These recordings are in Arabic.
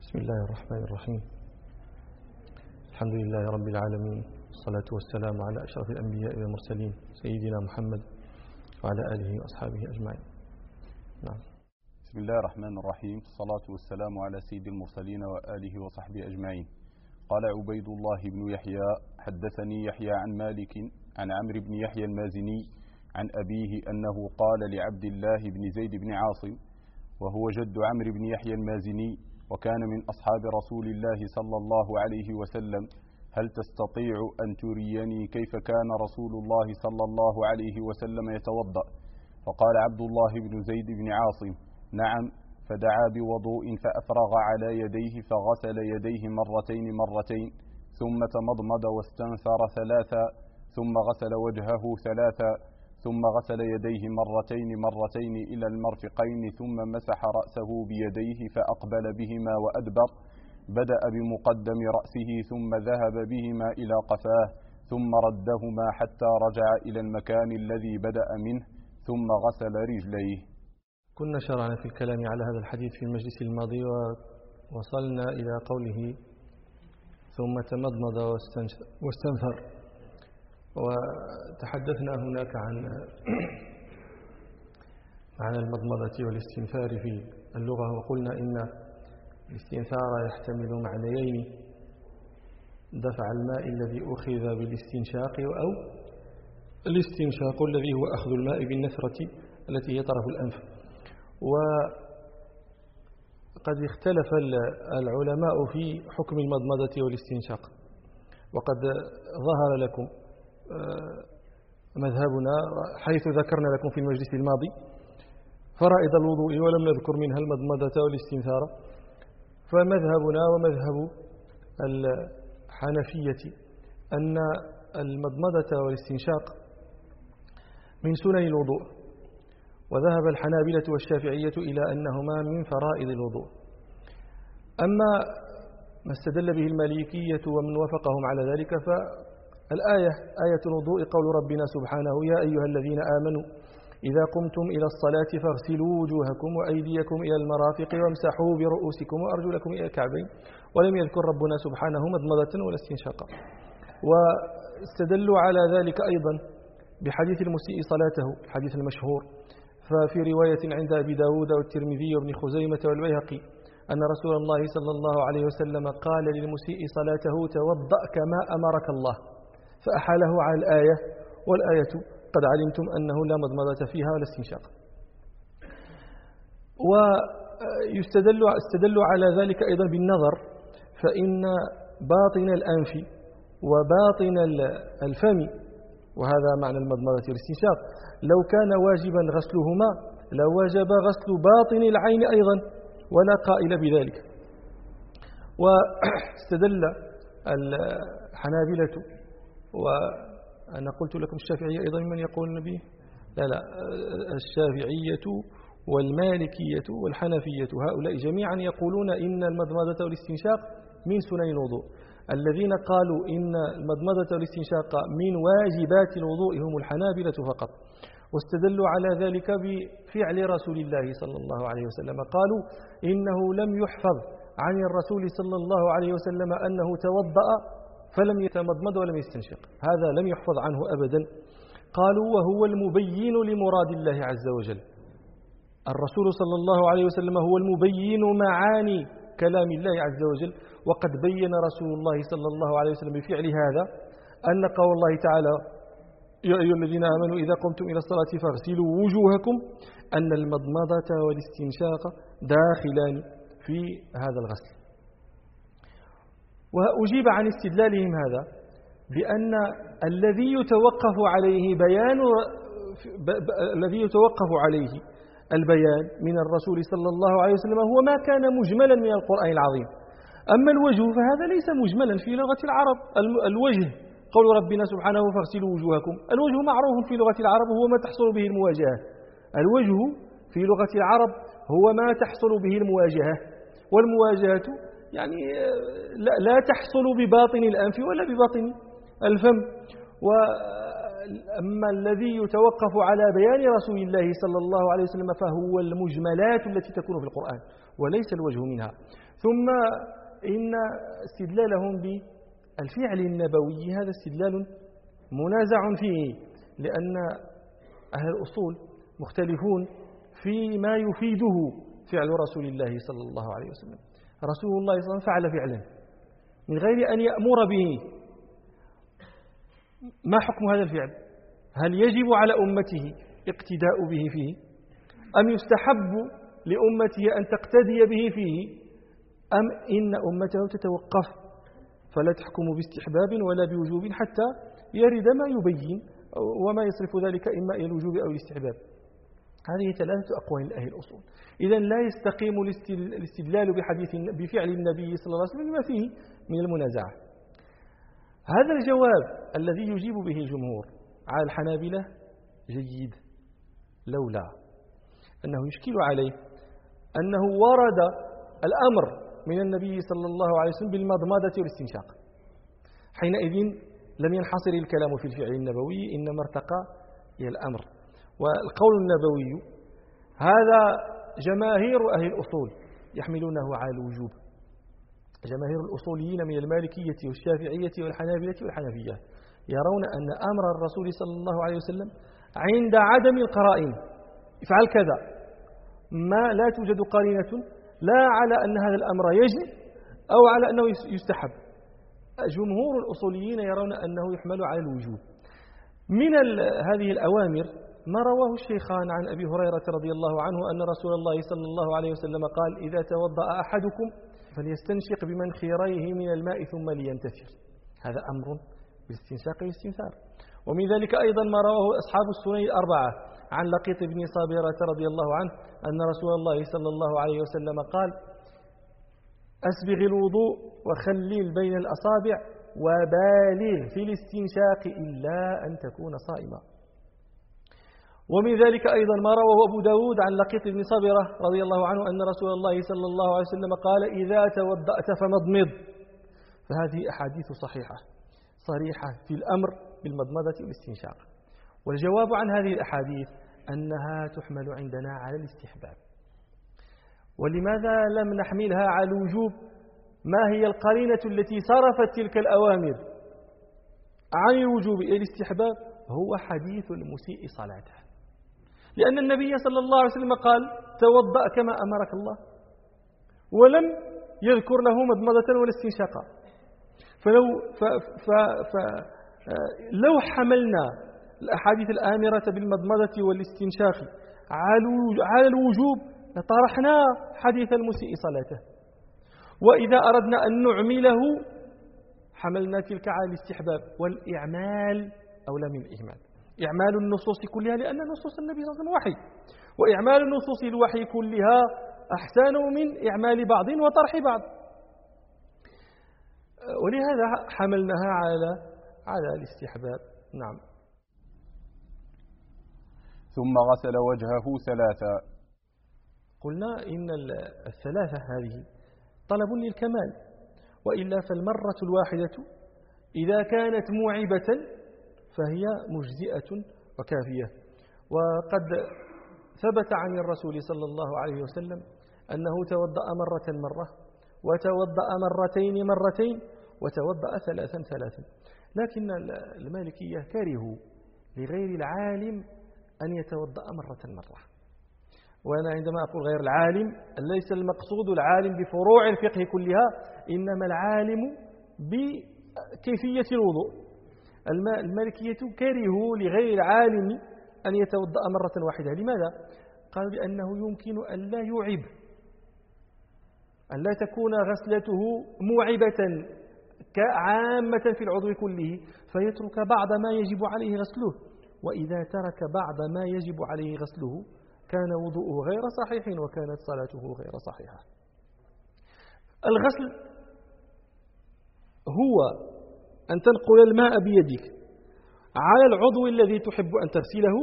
بسم الله الرحمن الرحيم. الحمد لله رب العالمين، والصلاة والسلام على أشرف الأنبياء والمرسلين سيدنا محمد وعلى آله وأصحابه أجمعين. نعم. بسم الله الرحمن الرحيم، الصلاة والسلام على سيد المرسلين وآله وصحبه أجمعين. قال عبيد الله بن يحيى: حدثني يحيى عن مالك عن عمرو بن يحيى المازني عن أبيه أنه قال لعبد الله بن زيد بن عاصم، وهو جد عمرو بن يحيى المازني وكان من أصحاب رسول الله صلى الله عليه وسلم: هل تستطيع أن تريني كيف كان رسول الله صلى الله عليه وسلم يتوضأ؟ فقال عبد الله بن زيد بن عاصم: نعم. فدعا بوضوء فأفرغ على يديه فغسل يديه مرتين ثم تمضمض واستنثر ثلاثا ثم غسل وجهه ثلاثا ثم غسل يديه مرتين إلى المرفقين ثم مسح رأسه بيديه فأقبل بهما وأدبر، بدأ بمقدم رأسه ثم ذهب بهما إلى قفاه ثم ردهما حتى رجع إلى المكان الذي بدأ منه ثم غسل رجليه. كنا شرعنا في الكلام على هذا الحديث في المجلس الماضي، ووصلنا إلى قوله ثم تمضمض واستنثر، وتحدثنا هناك عن معنى المضمضة والاستنثار في اللغة، وقلنا إن الاستنثار يحتمل معنيين: دفع الماء الذي أخذ بالاستنشاق، أو الاستنشاق الذي هو أخذ الماء بالنثرة التي هي طرف الأنف. وقد اختلف العلماء في حكم المضمضة والاستنشاق، وقد ظهر لكم مذهبنا حيث ذكرنا لكم في المجلس الماضي فرائض الوضوء ولم نذكر منها المضمضة والاستنثار. فمذهبنا ومذهب الحنفية أن المضمضة والاستنشاق من سنن الوضوء، وذهب الحنابلة والشافعية إلى أنهما من فرائض الوضوء. أما ما استدل به المالكية ومن وافقهم على ذلك فالآية آية الوضوء قول ربنا سبحانه: يا أيها الذين آمنوا إذا قمتم إلى الصلاة فاغسلوا وجوهكم وأيديكم إلى المرافق وامسحوا برؤوسكم وأرجلكم إلى الكعبين. ولم يذكر ربنا سبحانه مضمضة ولا استنشاقا. واستدلوا على ذلك أيضا بحديث المسيء صلاته، الحديث المشهور، ففي رواية عند أبي داود والترمذي وابن خزيمة والبيهقي أن رسول الله صلى الله عليه وسلم قال للمسيء صلاته: توضأ كما أمرك الله، فأحاله على الآية، والآية قد علمتم أنه لا مضمضة فيها ولا استنشاق. واستدلوا على ذلك أيضا بالنظر، فإن باطن الأنف وباطن الفم، وهذا معنى المضمضة والاستنشاق، لو كان واجبا غسلهما لوجب غسل باطن العين أيضا، ولا قائل بذلك. واستدل الحنابلة، وأنا قلت لكم الشافعية أيضا من يقول النبي، لا الشافعية والمالكية والحنفية هؤلاء جميعا يقولون إن المضمضة والاستنشاق من سنن الوضوء. الذين قالوا إن المضمضة والاستنشاق من واجبات الوضوء هم الحنابلة فقط، واستدلوا على ذلك بفعل رسول الله صلى الله عليه وسلم. قالوا إنه لم يحفظ عن الرسول صلى الله عليه وسلم أنه توضأ فلم يتمضمض ولم يستنشق، هذا لم يحفظ عنه أبدا. قالوا وهو المبين لمراد الله عز وجل، الرسول صلى الله عليه وسلم هو المبين معاني كلام الله عز وجل. وقد بين رسول الله صلى الله عليه وسلم بفعل هذا أن قول الله تعالى: يا أيها الذين آمنوا إذا قمتم إلى الصلاة فاغسلوا وجوهكم، أن المضمضة والاستنشاق داخلان في هذا الغسل. وأجيب عن استدلالهم هذا بأن الذي يتوقف عليه البيان من الرسول صلى الله عليه وسلم هو ما كان مجملا من القرآن العظيم. أما الوجه فهذا ليس مجملا في لغة العرب. الوجه قول ربنا سبحانه: فاغسلوا وجوهكم، الوجه معروف في لغة العرب هو ما تحصل به المواجهة. الوجه في لغة العرب هو ما تحصل به المواجهة، والمواجهة يعني لا تحصل بباطن الأنف ولا بباطن الفم. أما الذي يتوقف على بيان رسول الله صلى الله عليه وسلم فهو المجملات التي تكون في القرآن وليس الوجه منها. ثم إن استدلالهم بالفعل النبوي هذا استدلال منازع فيه، لأن أهل الأصول مختلفون فيما يفيده فعل رسول الله صلى الله عليه وسلم. رسول الله صلى الله عليه وسلم فعل فعلا من غير أن يأمر به، ما حكم هذا الفعل؟ هل يجب على أمته اقتداء به فيه، أم يستحب لأمته أن تقتدي به فيه، أم إن أمته تتوقف فلا تحكم باستحباب ولا بوجوب حتى يرد ما يبين وما يصرف ذلك إما إلى الوجوب أو الاستحباب؟ هذه ثلاثة أقوال لأهل الأصول. إذن لا يستقيم الاستدلال بفعل النبي صلى الله عليه وسلم لما فيه من المنازعة. هذا الجواب الذي يجيب به الجمهور على الحنابلة جيد، لولا أنه يشكل عليه أنه ورد الأمر من النبي صلى الله عليه وسلم بالمضمضة والاستنشاق. حينئذ لم ينحصر الكلام في الفعل النبوي، إنما ارتقى إلى الأمر. والقول النبوي هذا جماهير أهل الأصول يحملونه على الوجوب، جماهير الأصوليين من المالكية والشافعية والحنابلة والحنفية يرون أن أمر الرسول صلى الله عليه وسلم عند عدم القرائن افعل كذا، ما لا توجد قرينة لا على أن هذا الأمر يجب أو على أنه يستحب. جمهور الأصوليين يرون أنه يحمل على الوجوب. من هذه الأوامر ما رواه الشيخان عن أبي هريرة رضي الله عنه أن رسول الله صلى الله عليه وسلم قال: إذا توضأ أحدكم فليستنشق بمنخريه من الماء ثم لينتثر. هذا أمر بالاستنشاق والاستنثار. ومن ذلك أيضا ما رواه أصحاب السنن الأربعة عن لقيط بن صابرة رضي الله عنه أن رسول الله صلى الله عليه وسلم قال: أسبغ الوضوء وخلل بين الأصابع وبالغ في الاستنشاق إلا أن تكون صائما. ومن ذلك أيضا ما رواه أبو داود عن لقيط بن صابرة رضي الله عنه أن رسول الله صلى الله عليه وسلم قال: إذا توضأت فمضمض. فهذه أحاديث صحيحة صريحة في الأمر بالمضمضة والاستنشاق. والجواب عن هذه الأحاديث أنها تحمل عندنا على الاستحباب. ولماذا لم نحملها على الوجوب؟ ما هي القرينة التي صرفت تلك الأوامر عن الوجوب إلى الاستحباب؟ هو حديث المسيء صلاته، لأن النبي صلى الله عليه وسلم قال: توضأ كما أمرك الله، ولم يذكر له مضمضة ولا استنشاقا. لو حملنا الأحاديث الآمرة بالمضمضة والاستنشاق على الوجوب لطرحنا حديث المسيء صلاته، وإذا أردنا أن نعمله حملنا تلك على الاستحباب، والإعمال أولى من الإهمال. إعمال النصوص كلها، لأن نصوص النبي صلى الله عليه وسلم وحي، وإعمال النصوص الوحي كلها أحسن من إعمال بعض وطرح بعض. ولهذا حملناها على الاستحباب. نعم. ثم غسل وجهه ثلاثا. قلنا إن الثلاثة هذه طلب للكمال، وإلا فالمرة الواحدة إذا كانت موعبة فهي مجزئة وكافية. وقد ثبت عن الرسول صلى الله عليه وسلم أنه توضأ مرة، وتوضأ مرتين، وتوضأ ثلاثا. لكن المالكية كرهوا لغير العالم أن يتوضأ مرة. وأنا عندما أقول غير العالم ليس المقصود العالم بفروع الفقه كلها، إنما العالم بكيفية الوضوء. المالكية كرهوا لغير العالم أن يتوضأ مرة واحدة. لماذا؟ قالوا لأنه يمكن أن لا يعب، أن لا تكون غسلته موعبة كعامة في العضو كله، فيترك بعض ما يجب عليه غسله، وإذا ترك بعض ما يجب عليه غسله كان وضوءه غير صحيح وكانت صلاته غير صحيحة. الغسل هو أن تنقل الماء بيدك على العضو الذي تحب أن تغسله،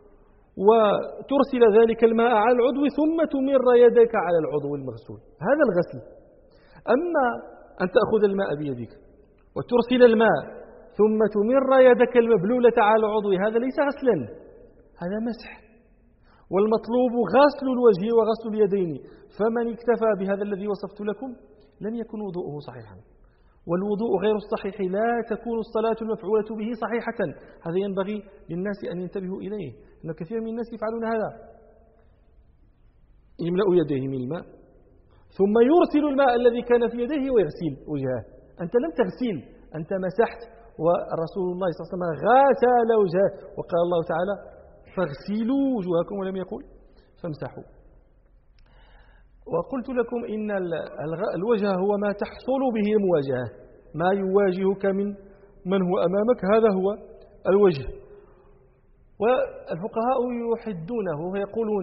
وترسل ذلك الماء على العضو ثم تمر يدك على العضو المغسول. هذا الغسل. أما أن تأخذ الماء بيدك وترسل الماء ثم تمر يدك المبلولة على العضو، هذا ليس غسلا، هذا مسح. والمطلوب غسل الوجه وغسل اليدين، فمن اكتفى بهذا الذي وصفت لكم لم يكن وضوءه صحيحا. والوضوء غير الصحيح لا تكون الصلاة المفعولة به صحيحة. هذا ينبغي للناس أن ينتبهوا إليه، أن كثير من الناس يفعلون هذا، يملأ يديه من الماء ثم يرسل الماء الذي كان في يديه ويغسل وجهه. أنت لم تغسل، أنت مسحت، ورسول الله صلى الله عليه وسلم غسل وجهه، وقال الله تعالى فاغسلوا وجوهكم ولم يقل فامسحوا. وقلت لكم إن الوجه هو ما تحصل به المواجهة، ما يواجهك من هو أمامك، هذا هو الوجه. والفقهاء يحدونه ويقولون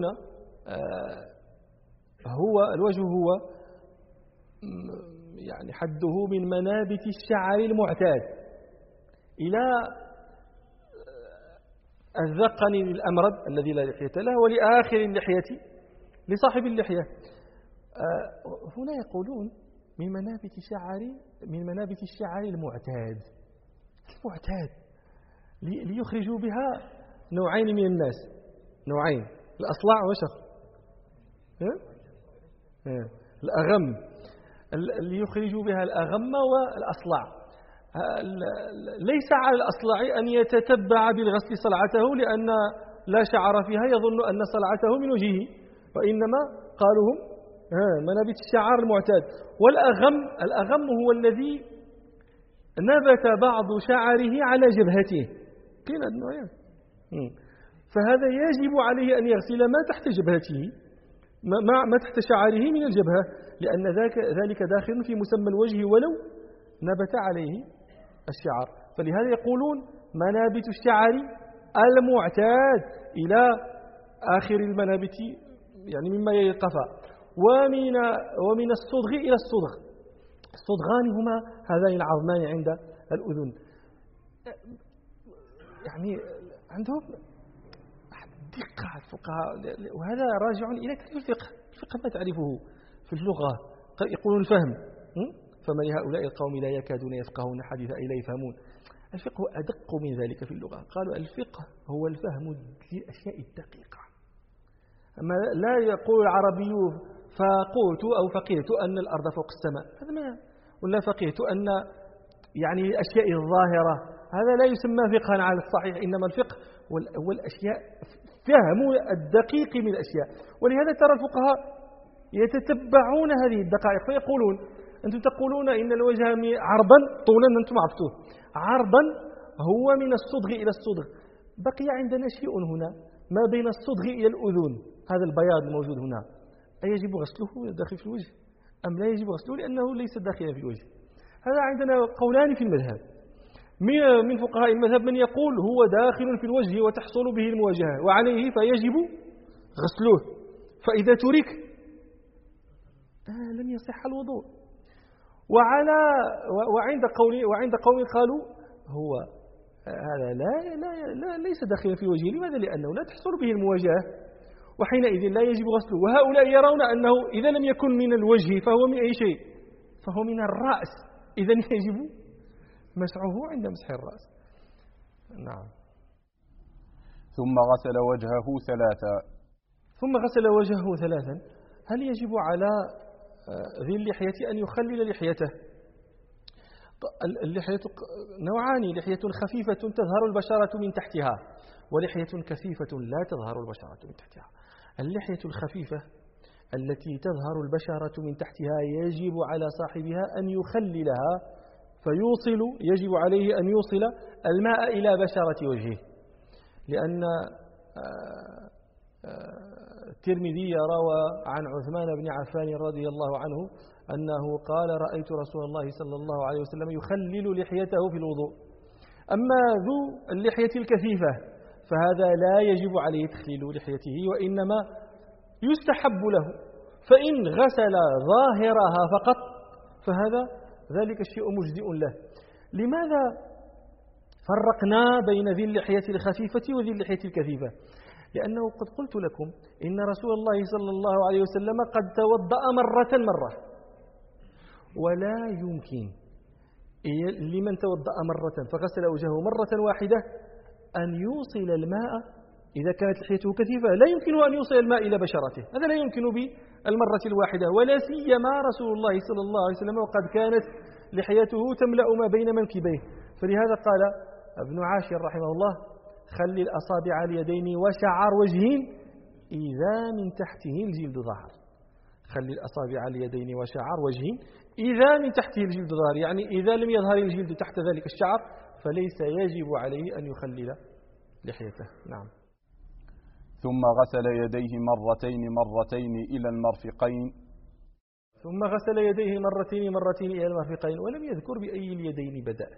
هو الوجه هو يعني حده من منابت الشعر المعتاد إلى الذقن الأمرد الذي لا لحية له، ولآخر اللحية لصاحب اللحية. هنا يقولون من منابت الشعر المعتاد ليخرجوا بها نوعين من الناس، نوعين، الأصلع وشخ الأغم، ليخرجوا بها الأغم والأصلع. ليس على الأصلع أن يتتبع بالغسل صلعته، لأن لا شعر فيها يظن أن صلعته من وجهه، وإنما قالوا هم منابت الشعر المعتاد. الأغم هو الذي نبت بعض شعره على جبهته، كاين هذا النوع، فهذا يجب عليه أن يغسل ما تحت جبهته، ما تحت شعره من الجبهة، لأن ذلك داخل في مسمى الوجه ولو نبت عليه الشعر. فلهذا يقولون منابت الشعر المعتاد إلى آخر المنابت، يعني مما يقفى، ومن الصدغ إلى الصدغ. الصدغان هما هذان العظمان عند الأذن، يعني عندهم دقة الفقهاء، وهذا راجع إلى كتب الفقه ما تعرفه في اللغة، يقولون الفهم، فما لهؤلاء القوم لا يكادون يفقهون حديثا أي لا يفهمون. الفقه أدق من ذلك في اللغة، قالوا الفقه هو الفهم للأشياء الدقيقة. أما لا يقول العربي فقلت أو فقهت أن الأرض فوق السماء، هذا ما، ولا فقهت أن يعني الأشياء الظاهرة، هذا لا يسمى فقها على الصحيح. إنما الفقه هو الأشياء، فهم الدقيق من الأشياء. ولهذا ترى الفقهاء يتتبعون هذه الدقائق، فيقولون أنتم تقولون إن الوجه عرضا طولا، أنتم عرفتوه، عرضا هو من الصدغ إلى الصدغ. بقي عندنا شيء هنا ما بين الصدغ إلى الأذن، هذا البياض الموجود هنا، أيجب غسله داخل في الوجه أم لا يجب غسله لأنه ليس داخلا في الوجه؟ هذا عندنا قولان في المذهب. من فقهاء المذهب من يقول هو داخل في الوجه وتحصل به المواجهة وعليه فيجب غسله، فإذا ترك لم يصح الوضوء. وعند قوم قالوا هو هذا لا ليس داخلا في وجهه. لماذا؟ لأنه لا تحصل به المواجهة، وحينئذ لا يجب غسله. وهؤلاء يرون أنه إذا لم يكن من الوجه فهو من أي شيء؟ فهو من الرأس، إذا يجب مسحه عند مسح الرأس. نعم. ثم غسل وجهه ثلاثا. هل يجب على ذي اللحية أن يخلل لحيته؟ اللحية نوعان، لحية خفيفة تظهر البشرة من تحتها، ولحية كثيفة لا تظهر البشرة من تحتها. اللحية الخفيفة التي تظهر البشرة من تحتها يجب على صاحبها أن يخللها، يجب عليه أن يوصل الماء إلى بشرة وجهه، لأن الترمذي روى عن عثمان بن عفان رضي الله عنه أنه قال رأيت رسول الله صلى الله عليه وسلم يخلل لحيته في الوضوء. أما ذو اللحية الكثيفة فهذا لا يجب عليه تخليل لحيته، وإنما يستحب له، فإن غسل ظاهرها فقط فهذا ذلك الشيء مجزئ له. لماذا فرقنا بين ذي اللحية الخفيفة وذي اللحية الكثيفة؟ لأنه قد قلت لكم إن رسول الله صلى الله عليه وسلم قد توضأ مرة، ولا يمكن لمن توضأ مرة فغسل وجهه مرة واحدة أن يوصل الماء إذا كانت لحيته كثيفة، لا يمكنه أن يوصل الماء إلى بشرته، هذا لا يمكن بالمرة الواحدة، ولا سيما رسول الله صلى الله عليه وسلم وقد كانت لحيته تملأ ما بين منكبيه. فلهذا قال ابن عاشر رحمه الله: خلي الأصابع اليدين وشعر وجه إذا من تحته الجلد ظهر. خلي الأصابع اليدين وشعر وجه إذا من تحته الجلد ظهر، يعني إذا لم يظهر الجلد تحت ذلك الشعر فليس يجب عليه أن يخلل لحيته. نعم. ثم غسل يديه مرتين إلى المرفقين. ثم غسل يديه مرتين إلى المرفقين، ولم يذكر بأي اليدين بدأ،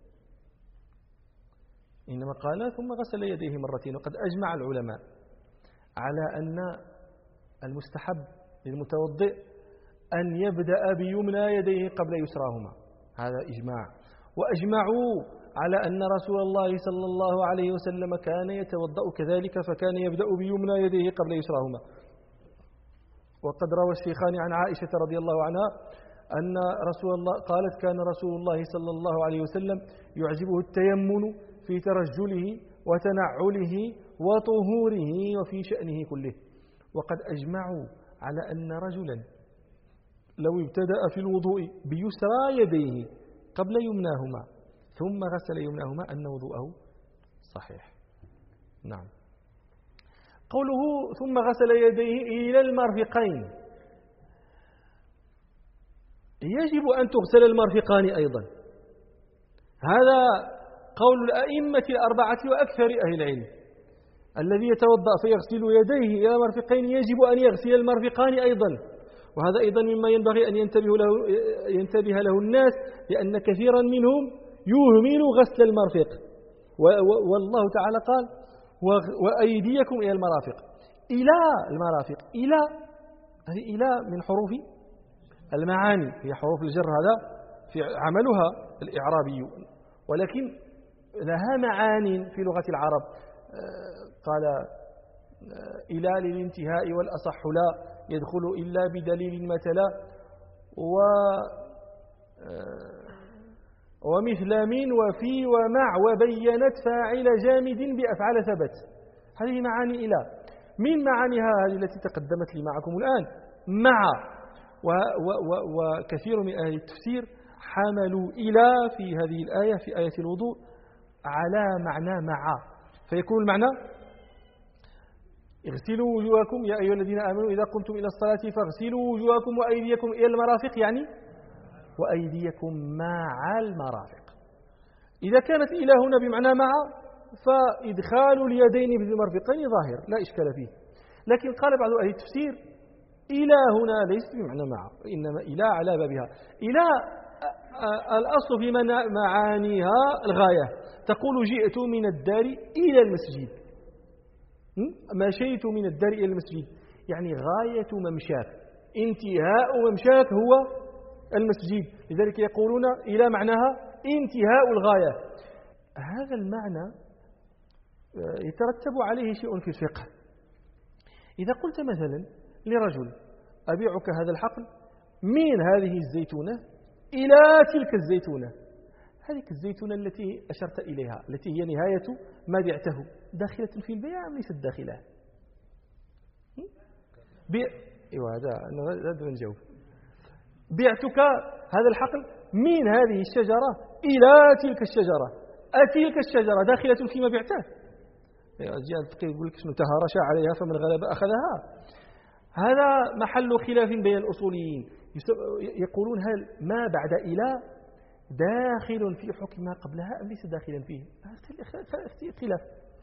إنما قال ثم غسل يديه مرتين. وقد أجمع العلماء على أن المستحب للمتوضئ أن يبدأ بيمنى يديه قبل يسراهما، هذا إجماع. وأجمعوا على أن رسول الله صلى الله عليه وسلم كان يتوضأ كذلك، فكان يبدأ بيمنى يديه قبل يسراهما. وقد روى الشيخان عن عائشة رضي الله عنها أن رسول الله قالت: كان رسول الله صلى الله عليه وسلم يعجبه التيمن في ترجله وتنعله وطهوره وفي شأنه كله. وقد أجمعوا على أن رجلا لو ابتدأ في الوضوء بيسرى يديه قبل يمناهما ثم غسل يمناهما أن وضوءه صحيح. نعم. قوله ثم غسل يديه إلى المرفقين، يجب أن تغسل المرفقان أيضا، هذا قول الأئمة الأربعة وأكثر أهل العلم. الذي يتوضأ فيغسل يديه إلى المرفقين يجب أن يغسل المرفقان أيضا، وهذا أيضا مما ينبغي أن ينتبه له الناس، لأن كثيرا منهم يهمل غسل المرفق. والله تعالى قال: وأيديكم إلى المرافق. إلى المرافق، إلى هذه إلى من حروف المعاني، هي حروف الجر، هذا في عملها الإعرابي، ولكن لها معاني في لغة العرب. قال: إلى للانتهاء والأصح لا يدخل إلا بدليل مثلا، ومثل من وفي ومع وبينت فاعل جامد بأفعال ثبت. هذه معاني إلى. من معانيها هذه التي تقدمت لي معكم الآن مع، وكثير من أهل التفسير حملوا إلى في هذه الآية في آية الوضوء على معنى مع، فيكون المعنى: اغسلوا وجوهكم يا أيها الذين آمنوا إذا قمتم إلى الصلاة فاغسلوا وجوهكم وأيديكم إلى المرافق، يعني وأيديكم مع المرافق. إذا كانت إلى هنا بمعنى مع فإدخال اليدين في المرفقين ظاهر لا إشكال فيه، لكن قال بعض أهل التفسير: إلى هنا ليست بمعنى مع، إنما إلى على بابها. إلى الأصل في معانيها الغاية، تقول: جئت من الدار إلى المسجد، مشيت من الدار إلى المسجد، يعني غاية ممشاك، انتهاء ممشاك هو المسجد، لذلك يقولون إلى معناها انتهاء الغاية. هذا المعنى يترتب عليه شيء في الفقه. إذا قلت مثلا لرجل: أبيعك هذا الحقل من هذه الزيتونة إلى تلك الزيتونة، هذه الزيتونة التي أشرت إليها التي هي نهاية ما بعته داخلة في البيع أم ليست داخلة؟ هذا نجاوب. بعتك هذا الحقل من هذه الشجرة إلى تلك الشجرة، أتلك الشجرة داخلة فيما بعته؟ جاء الفقيه يقول لك: شنو تهارش عليها فمن غلب أخذها. هذا محل خلاف بين الأصوليين، يقولون: هل ما بعد إلى داخل في حكم ما قبلها أم ليس داخلا فيه؟ خلاف.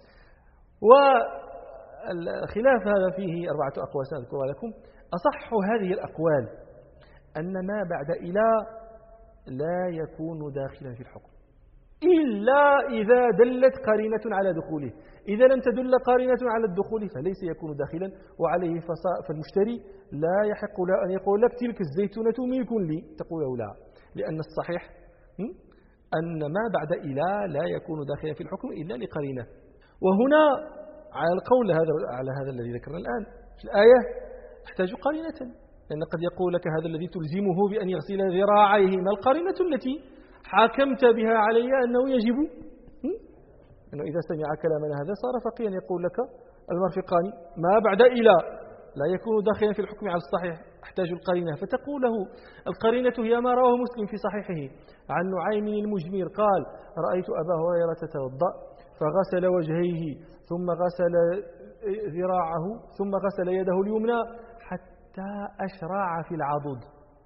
والخلاف هذا فيه 4 أقوال سأذكرها لكم. أصح هذه الأقوال أن ما بعد إلى لا يكون داخلا في الحكم إلا إذا دلت قرينة على دخوله. إذا لم تدل قرينة على الدخول فليس يكون داخلا، وعليه فالمشتري لا يحق له أن يقول لك: تلك الزيتونة ملك لي، تقول لا، لأن الصحيح أن ما بعد إلى لا يكون داخلا في الحكم إلا لقرينة. وهنا على القول على هذا الذي ذكرنا الآن في الآية تحتاج قرينة، لأن قد يقول لك: هذا الذي تلزمه بأن يغسل ذراعيه، ما القرينة التي حاكمت بها علي أنه يجب أنه إذا سمع كلامنا هذا صار فقيا يقول لك المرفقان ما بعد إلى لا يكون داخلا في الحكم على الصحيح احتاج القرينة، فتقول له القرينة هي ما رواه مسلم في صحيحه عن نعيم المجمير قال رأيت أبا هريرة توضأ فغسل وجهيه ثم غسل ذراعه ثم غسل يده اليمنى حتى أشرع في العضد،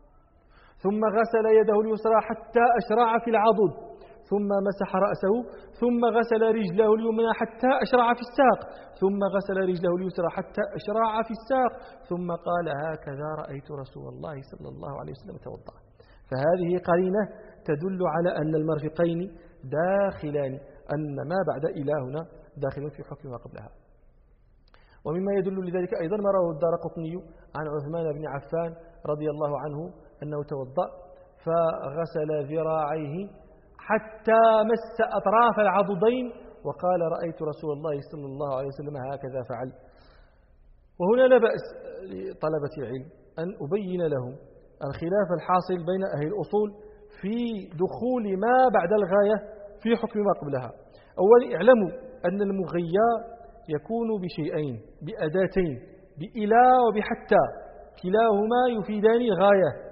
ثم غسل يده اليسرى حتى أشرع في العضد، ثم مسح رأسه، ثم غسل رجله اليمنى حتى أشرع في الساق، ثم غسل رجله اليسرى حتى أشرع في الساق، ثم قال هكذا رأيت رسول الله صلى الله عليه وسلم توضأ. فهذه قرينة تدل على أن المرفقين داخلان، أن ما بعد إلهنا داخل في حكم ما قبلها. ومما يدل لذلك أيضا ما رواه الدارقطني عن عثمان بن عفان رضي الله عنه أنه توضأ فغسل ذراعيه حتى مس أطراف العضدين وقال رأيت رسول الله صلى الله عليه وسلم هكذا فعل. وهنا لا بأس لطلبة العلم أن أبين لهم الخلاف الحاصل بين أهل الأصول في دخول ما بعد الغاية في حكم ما قبلها. أولا اعلموا أن المغيّى يكون بشيئين، بأداتين، بإلى وبحتى، كلاهما يفيدان الغاية.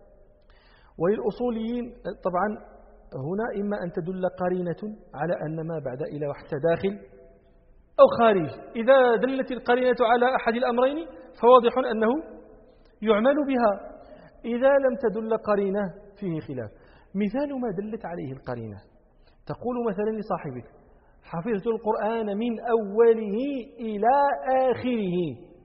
وللأصوليين طبعا هنا إما أن تدل قرينة على أن ما بعد إلى وحتى داخل أو خارج. إذا دلت القرينة على أحد الأمرين فواضح أنه يعمل بها. إذا لم تدل قرينة فيه خلاف. مثال ما دلت عليه القرينة، تقول مثلا لصاحبك حفظت القرآن من أوله إلى آخره.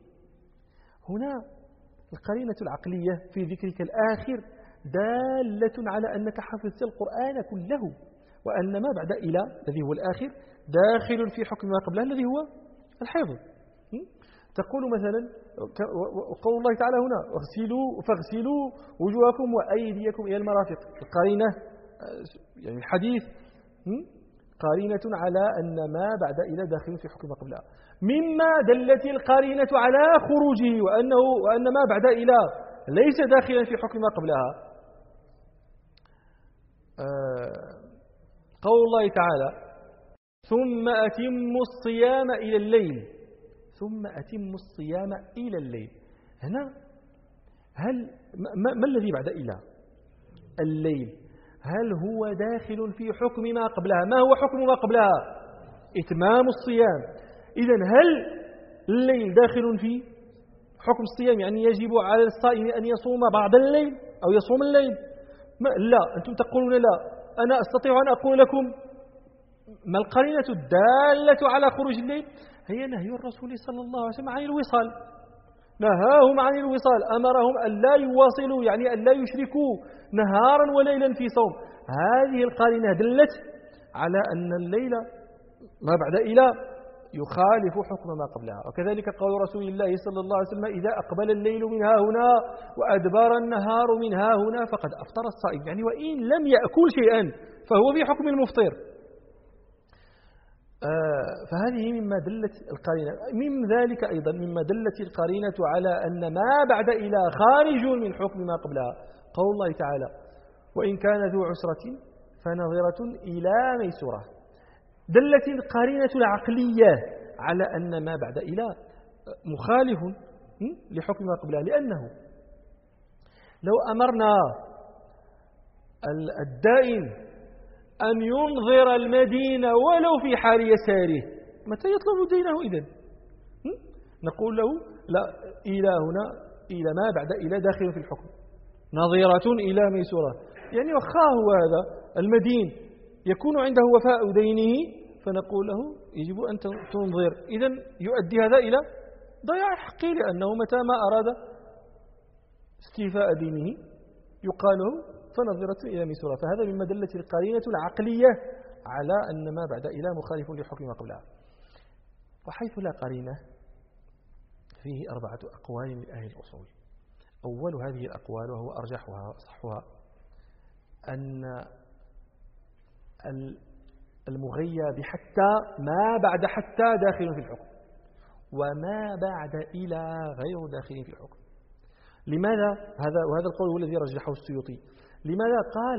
هنا القرينة العقلية في ذكرك الآخر دالة على أنك حفظت القرآن كله، وأن ما بعد إلى الذي هو الآخر داخل في حكم ما قبله الذي هو الحفظ. تقول مثلا وقول الله تعالى هنا فاغسلوا وجوهكم وأيديكم إلى المرافق. القرينة يعني الحديث قرينة على أن ما بعد إلى داخل في حكم ما قبلها. مما دلت القرينة على خروجه وأن ما بعد إلى ليس داخلا في حكم ما قبلها قول الله تعالى ثم أتموا الصيام إلى الليل. ثم أتموا الصيام إلى الليل. هنا هل ما الذي بعد إلى الليل؟ هل هو داخل في حكم ما قبلها؟ ما هو حكم ما قبلها؟ إتمام الصيام. إذن هل الليل داخل في حكم الصيام؟ يعني يجب على الصائم أن يصوم بعض الليل أو يصوم الليل؟ لا، أنتم تقولون لا. أنا أستطيع أن أقول لكم ما القرينة الدالة على خروج الليل؟ هي نهي الرسول صلى الله عليه وسلم عن الوصال. نهاهم عن الوصال، أمرهم أن لا يواصلوا، يعني أن لا يشركوا نهارا وليلا في صوم. هذه القرينة دلت على أن الليل ما بعد إلى يخالف حكم ما قبلها. وكذلك قول رسول الله صلى الله عليه وسلم إذا أقبل الليل من ها هنا وأدبر النهار من ها هنا فقد أفطر الصائم، يعني وإن لم يأكل شيئا فهو في حكم المفطر. فهذه مما دلت القرينة. من ذلك أيضا مما دلت القرينة على أن ما بعد إلى خارج من حكم ما قبلها قول الله تعالى وإن كان ذو عسرة فنظرة إلى ميسورة. دلت القرينة العقلية على أن ما بعد إلى مخالف لحكم ما قبلها، لأنه لو أمرنا الدائن أن ينظر المدين ولو في حال يساره متى يطلب دينه إذن؟ نقول له لا، إلى هنا إلى ما بعد إلى داخل في الحكم، نظيرة إلى ميسورة. يعني وخاه هذا المدين يكون عنده وفاء دينه فنقول له يجب أن تنظر. إذن يؤدي هذا إلى ضياع حقه، لأنه متى ما أراد استيفاء دينه يقال له فنظرة إلى ميسورة. فهذا مما دلت القرينة العقلية على أن ما بعد إلى مخالف لحكم ما قبلها. وحيث لا قرينة فيه 4 أقوال من أهل الأصول. أول هذه الأقوال وهو أرجحها وأصحها أن المغيّى بحتى ما بعد حتى داخل في الحكم، وما بعد إلى غير داخل في الحكم. لماذا؟ وهذا القول هو الذي رجحه السيوطي. لماذا؟ قال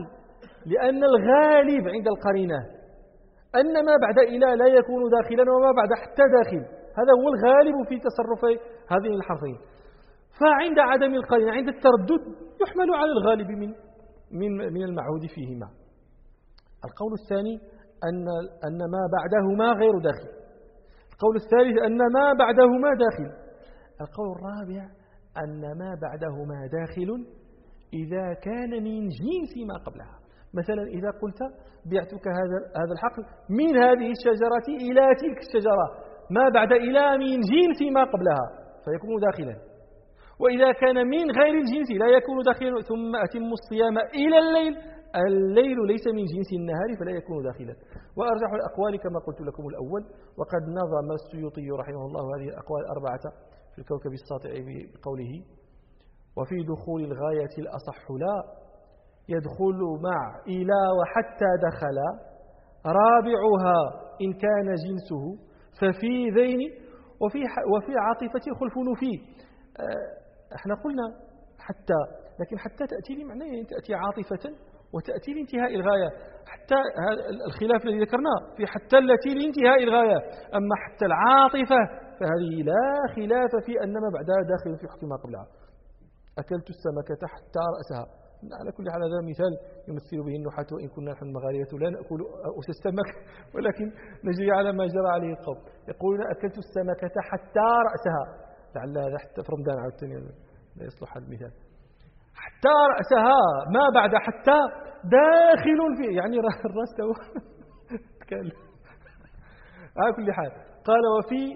لأن الغالب عند القرينة أن ما بعد إلى لا يكون داخلا وما بعد حتى داخل، هذا هو الغالب في تصرف هذين الحرفين. فعند عدم القرينة عند التردد يحمل على الغالب من المعهود فيهما. القول الثاني أن ما بعدهما غير داخل. القول الثالث أن ما بعدهما داخل. القول الرابع أن ما بعدهما داخل إذا كان من جنس ما قبلها. مثلا إذا قلت بعتك هذا الحقل من هذه الشجرة إلى تلك الشجرة، ما بعد إلى من جنس ما قبلها فيكون داخلا. وإذا كان من غير الجنس لا يكون داخلا. ثم أتم الصيام إلى الليل ليس من جنس النهار فلا يكون داخلا. وأرجح الأقوال كما قلت لكم الأول، وقد نظم السيوطي رحمه الله هذه الأقوال الأربعة في الكوكب الساطع بقوله: وفي دخول الغاية الأصح لا يدخل مع إلى وحتى دخل، رابعها إن كان جنسه ففي ذين وفي عاطفة خلف نفي. احنا قلنا حتى، لكن حتى تأتي لمعنى تأتي عاطفة وتأتي لانتهاء الغاية. حتى الخلاف الذي ذكرناه في حتى التي لانتهاء الغاية. أما حتى العاطفة فهذه لا خلاف في أن ما بعدها داخل في حكم ما قبلها. أكلت السمكة حتى رأسها، على كل حال هذا مثال يمثل به النحاة، وإن كنا نحن المغاربة لا نأكل أس السمك ولكن نجري على ما جرى عليه القوم. يقولون أكلت السمكة حتى رأسها، لعل هذا حتى في رمضان عاودتني لا يصلح هذا المثال. حتى رأسها ما بعد حتى داخل فيه، يعني الرأس له تكلم. على كل حال قال: وفي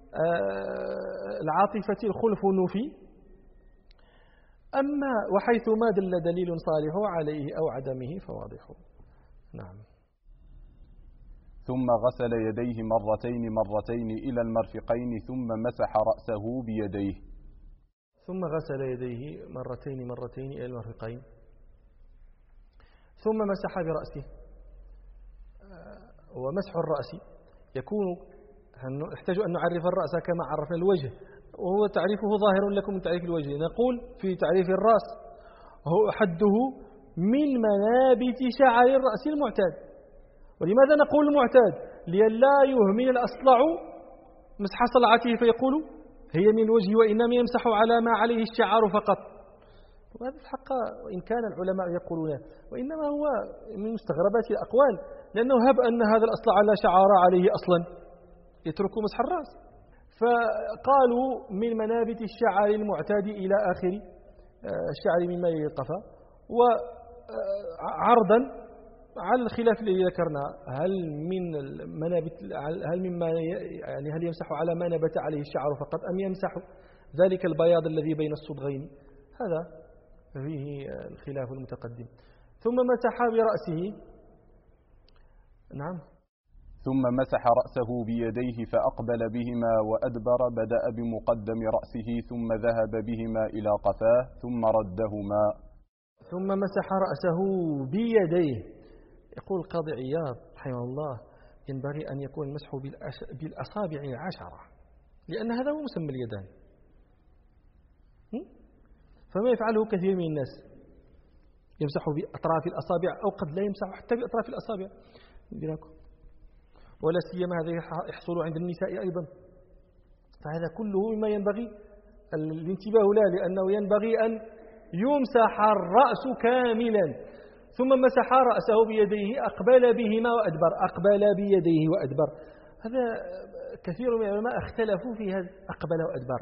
العاطفة الخلف نفي. أما وحيث ما دل دليل صالح عليه أو عدمه فواضح. نعم. ثم غسل يديه مرتين إلى المرفقين ثم مسح رأسه بيديه. ثم غسل يديه مرتين إلى المرفقين ثم مسح برأسه. ومسح الرأس يكون، نحتاج أن نعرف الرأس كما عرفنا الوجه، وهو تعريفه ظاهر لكم من تعريف الوجه. نقول في تعريف الرأس هو حده من منابت شعر الرأس المعتاد. ولماذا نقول المعتاد؟ لئلا يهمل الأصلع مسح صلعته فيقول هي من الوجه وإنما يمسح على ما عليه الشعر فقط. وهذا الحق وإن كان العلماء يقولون، وإنما هو من مستغربات الأقوال، لأنه هب أن هذا الأصلع لا شعر عليه أصلا يترك مسح الرأس. فقالوا من منابت الشعر المعتاد إلى آخر الشعر مما يلقفا. وعرضا على الخلاف الذي ذكرنا، هل يمسح على ما نبت عليه الشعر فقط أم يمسح ذلك البياض الذي بين الصدغين؟ هذا فيه الخلاف المتقدم. ثم مسح برأسه. نعم. ثم مسح رأسه بيديه فأقبل بهما وأدبر، بدأ بمقدم رأسه ثم ذهب بهما إلى قفاه ثم ردهما. ثم مسح رأسه بيديه. يقول القاضي عياض رحمه الله: ينبغي أن يكون المسح بالأصابع 10، لأن هذا هو مسمى اليدان. فما يفعله كثير من الناس يمسح بأطراف الأصابع، أو قد لا يمسح حتى بأطراف الأصابع، ولا سيما هذا يحصل عند النساء أيضا. فهذا كله مما ينبغي الانتباه له، لأنه ينبغي أن يمسح الرأس كاملا. ثم مسح رأسه بيديه، أقبل بهما وأدبر، أقبل بيديه وأدبر. هذا كثير من العلماء اختلفوا في هذا أقبل وأدبر،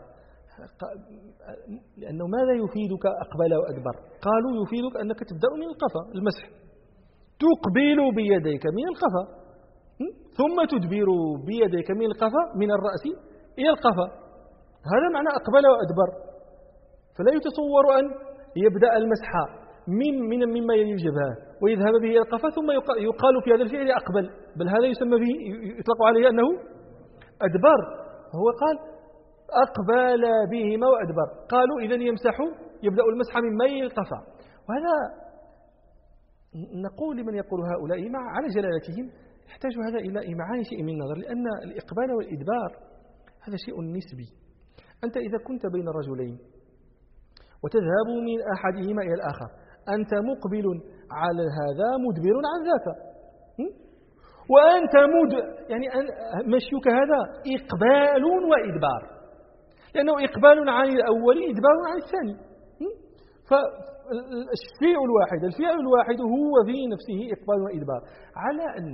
لأنه ماذا يفيدك أقبل وأدبر؟ قالوا يفيدك أنك تبدأ من القفا، المسح تقبل بيديك من القفا ثم تدبر بيديك من القفا من الرأس إلى القفا. هذا معنى أقبل وأدبر. فلا يتصور أن يبدأ المسح مما يلي الجبهة ويذهب به إلى القفا ثم يقال في هذا الفعل أقبل، بل هذا يسمى به، يطلق عليه أنه أدبر. هو قال أقبل بهما وأدبر. قالوا إذن يبدأ المسح من ميل القفا. وهذا نقول لمن يقول هؤلاء على جلالتهم يحتاج هذا إلى إمعان شيء من النظر، لأن الإقبال والإدبار هذا شيء نسبي. أنت إذا كنت بين رجلين وتذهب من أحدهما إلى الآخر، أنت مقبل على هذا مدبر عن ذاك، وأنت يعني مشيك هذا إقبال وإدبار، لأنه إقبال عن الأول إدبار عن الثاني. الفعل الواحد هو في نفسه إقبال وإدبار، على أن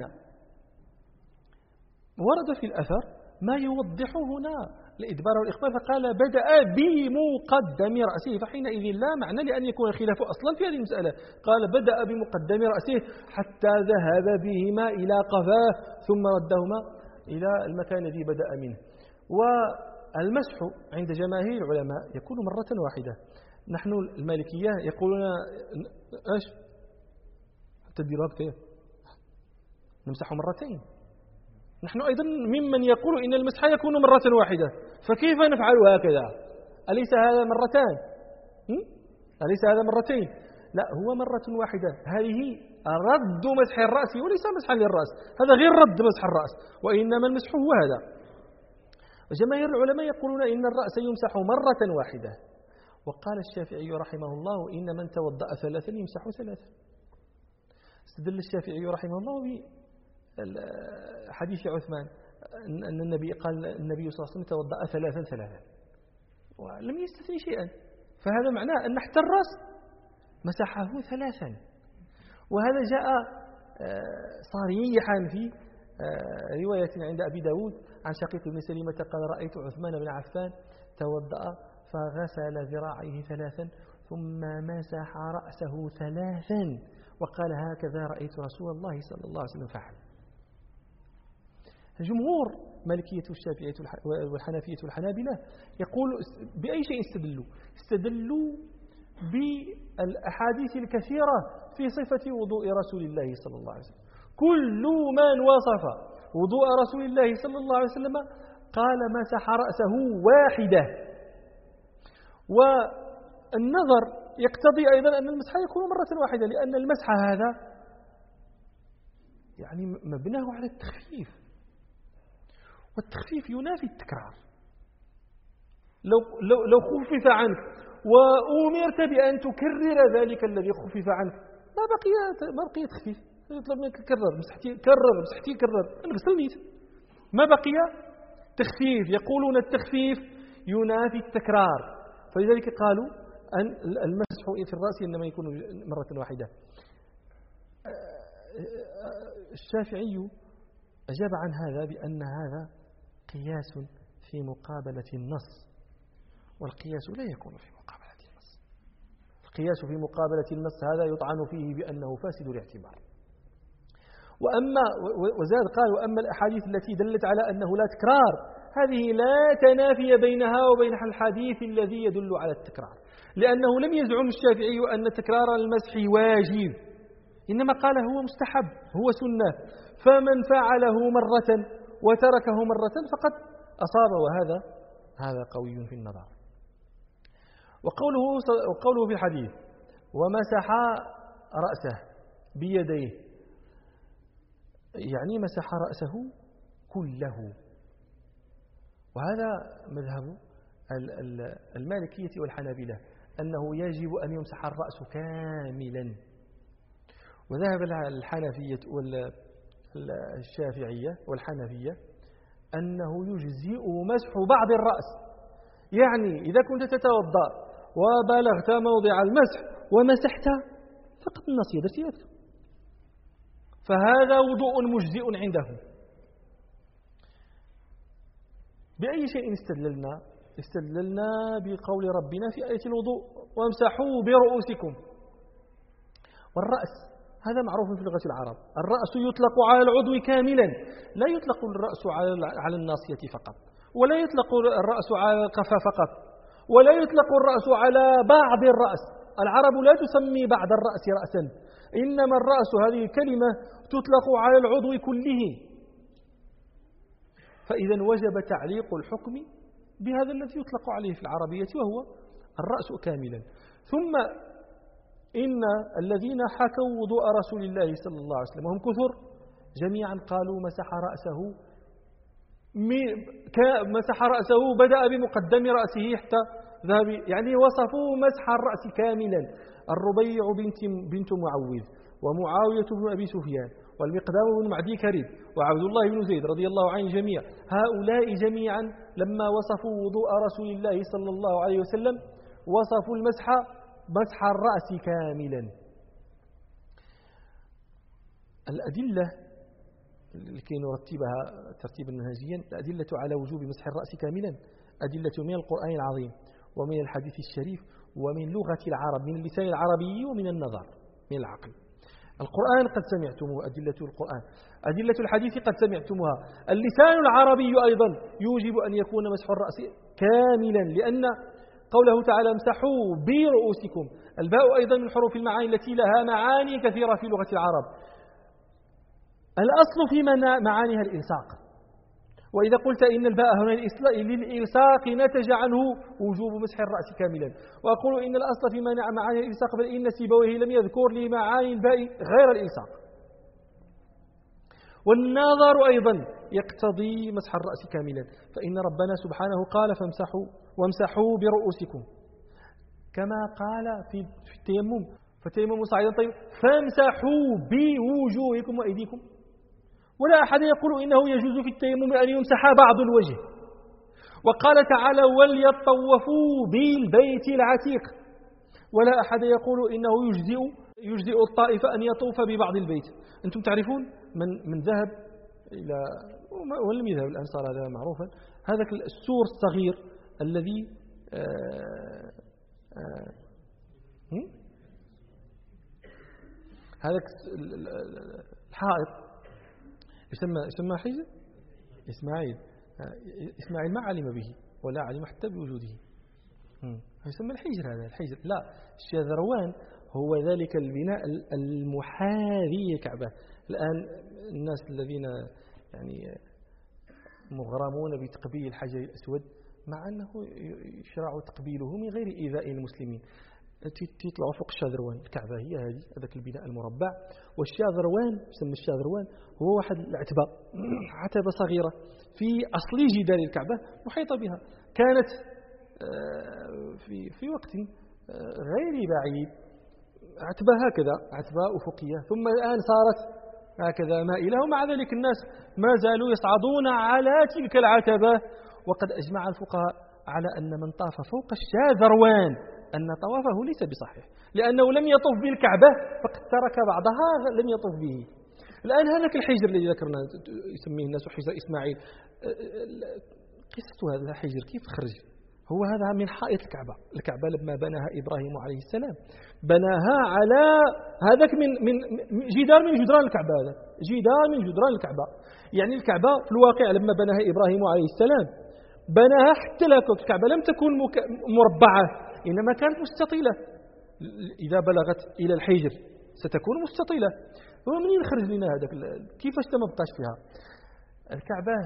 ورد في الأثر ما يوضح هنا الإدبار والإقبال، فقال بدأ بمقدم رأسه، فحينئذ لا معنى لأن يكون الخلاف أصلا في هذه المسألة. قال بدأ بمقدم رأسه حتى ذهب بهما إلى قفاه ثم ردهما إلى المكان الذي بدأ منه. والمسح عند جماهير العلماء يكون مرة واحدة. نحن المالكية يقولون ايش حتى ديرها بكيف نمسح مرتين. نحن أيضا ممن يقول إن المسح يكون مرة واحدة، فكيف نفعل هكذا؟ أليس هذا مرتان؟ أليس هذا مرتين؟ لا، هو مرة واحدة. هذه رد مسح الرأس وليس مسحا للرأس، هذا غير رد مسح الرأس، وإنما المسح هو هذا. وجماهير العلماء يقولون إن الرأس يمسح مرة واحدة. وقال الشافعي رحمه الله إن من توضأ ثلاثا يمسح ثلاثا. استدل الشافعي رحمه الله بحديث عثمان أن النبي قال النبي صلى الله عليه وسلم توضأ ثلاثا ولم يستثني شيئا، فهذا معناه أن حتى الرأس مسحه ثلاثا. وهذا جاء صريحا في رواية عند أبي داود عن شقيق بن سليمة قال رأيت عثمان بن عفان توضأ فغسل ذراعيه ثلاثا ثم مسح رأسه ثلاثا وقال هكذا رأيت رسول الله صلى الله عليه وسلم فعل. الجمهور مالكية والشافعية والحنفية والحنابلة يقول بأي شيء استدلوا بالأحاديث الكثيرة في صفة وضوء رسول الله صلى الله عليه وسلم. كل من وصف وضوء رسول الله صلى الله عليه وسلم قال مسح رأسه واحدة. والنظر يقتضي أيضا أن المسح يكون مرة واحدة، لأن المسح هذا يعني مبناه على التخفيف، والتخفيف ينافي التكرار. لو خفف عنك وأمرت بأن تكرر ذلك الذي خفف عنك ما بقي تخفيف. يطلب منك تكرر، مسحتي كرر، أنا بسلميت، ما بقي تخفيف. يقولون التخفيف ينافي التكرار، فلذلك قالوا أن المسح في الرأس إنما يكون مرة واحدة. الشافعي أجاب عن هذا بأن هذا قياس في مقابلة النص، والقياس لا يكون في مقابلة النص. القياس في مقابلة النص هذا يطعن فيه بأنه فاسد الاعتبار. وزاد قال وأما الأحاديث التي دلت على أنه لا تكرار هذه لا تنافي بينها وبين الحديث الذي يدل على التكرار، لأنه لم يزعم الشافعي أن تكرار المسح واجب، إنما قال هو مستحب، هو سنة، فمن فعله مرة وتركه مرة فقد أصاب، وهذا قوي في النظر. وقوله في الحديث ومسح رأسه بيديه يعني مسح رأسه كله، وهذا مذهب المالكية والحنابلة أنه يجب أن يمسح الرأس كاملا. وذهب الحنفية والشافعية والحنفية أنه يجزئ مسح بعض الرأس، يعني إذا كنت تتوضأ وبلغت موضع المسح ومسحت فقط الناصية درتي، فهذا وضوء مجزئ عندهم. بأي شيء استدللنا بقول ربنا في آية الوضوء وامسحوا برؤوسكم. والرأس هذا معروف في لغة العرب، الرأس يطلق على العضو كاملا، لا يطلق الرأس على الناصية فقط، ولا يطلق الرأس على القفا فقط، ولا يطلق الرأس على بعض الرأس. العرب لا تسمي بعض الرأس رأسا، إنما الرأس هذه كلمة تطلق على العضو كله. فإذا وجب تعليق الحكم بهذا الذي يطلق عليه في العربية وهو الرأس كاملا. ثم إن الذين حكوا وضوء رسول الله صلى الله عليه وسلم وهم كثر جميعا قالوا مسح رأسه بدأ بمقدم رأسه حتى ذهب يعني وصفوا مسح الرأس كاملا. الربيع بنت معوذ ومعاوية بن أبي سفيان والمقدام بن معدي كريب وعبد الله بن زيد رضي الله عن الجميع، هؤلاء جميعا لما وصفوا وضوء رسول الله صلى الله عليه وسلم وصفوا مسح الرأس كاملا. الأدلة لكي نرتبها ترتيبا منهجيا، الأدلة على وجوب مسح الرأس كاملا أدلة من القرآن العظيم ومن الحديث الشريف ومن لغة العرب، من اللسان العربي ومن النظر من العقل. القرآن قد سمعتموه، أدلة القرآن. أدلة الحديث قد سمعتموها. اللسان العربي أيضا يوجب أن يكون مسح الرأس كاملا، لأن قوله تعالى امسحوا برؤوسكم، الباء أيضا من حروف المعاني التي لها معاني كثيرة في لغة العرب. الأصل في معانيها الإلصاق، وإذا قلت إن الباء هنا للإلصاق نتج عنه وجوب مسح الرأس كاملا. وأقول إن الأصل في معاني الإلصاق بل إن سيبويه لم يذكر لمعاني الباء غير الإلصاق. والنظر أيضا يقتضي مسح الرأس كاملا، فإن ربنا سبحانه قال وامسحوا برؤوسكم، كما قال في التيمم، فالتيمم صعيدا طيب فامسحوا بوجوهكم وأيديكم. ولا أحد يقول إنه يجوز في التيمم أن يمسح بعض الوجه. وقال تعالى وليطوفوا بالبيت العتيق، ولا أحد يقول إنه يجزئ الطائف أن يطوف ببعض البيت. أنتم تعرفون من ذهب إلى ولم يذهب الآن صار هذا معروفا، هذا السور الصغير الذي هذا الحائط يسمى حجر إسماعيل ما علم به ولا علم حتى بوجوده، يسمى الحجر. هذا الحجر لا، الشاذروان هو ذلك البناء المحاذي الكعبة. الآن الناس الذين يعني مغرمون بتقبيل الحجر الأسود، مع أنه يشرع تقبيله من غير إيذاء المسلمين، تطلعوا فوق الشاذروان. الكعبة هي هذاك البناء المربع، والشاذروان يسمى الشاذروان هو واحد عتبة صغيرة في أصل جدار الكعبة محيطة بها، كانت في وقت غير بعيد عتبة هكذا، عتبة أفقية، ثم الآن صارت هكذا مائلة، ومع ذلك الناس ما زالوا يصعدون على تلك العتبة. وقد أجمع الفقهاء على أن من طاف فوق الشاذروان أن طوافه ليس بصحيح، لأنه لم يطف بالكعبة فقد ترك بعضها لم يطف به. الآن هذاك الحجر الذي ذكرنا يسميه الناس حجر إسماعيل، قصة هذا الحجر كيف خرج؟ هو هذا من حائط الكعبة لما بناها إبراهيم عليه السلام بناها على هذاك من جدار من جدران الكعبة، هذا جدار من جدران الكعبة. يعني الكعبة في الواقع لما بناها إبراهيم عليه السلام بناها حتى الكعبة لم تكن مربعة، إنما كانت مستطيلة. إذا بلغت إلى الحجر ستكون مستطيلة. ومنين خرج لنا هذاك؟ كيفاش ما بقاش فيها الكعبة؟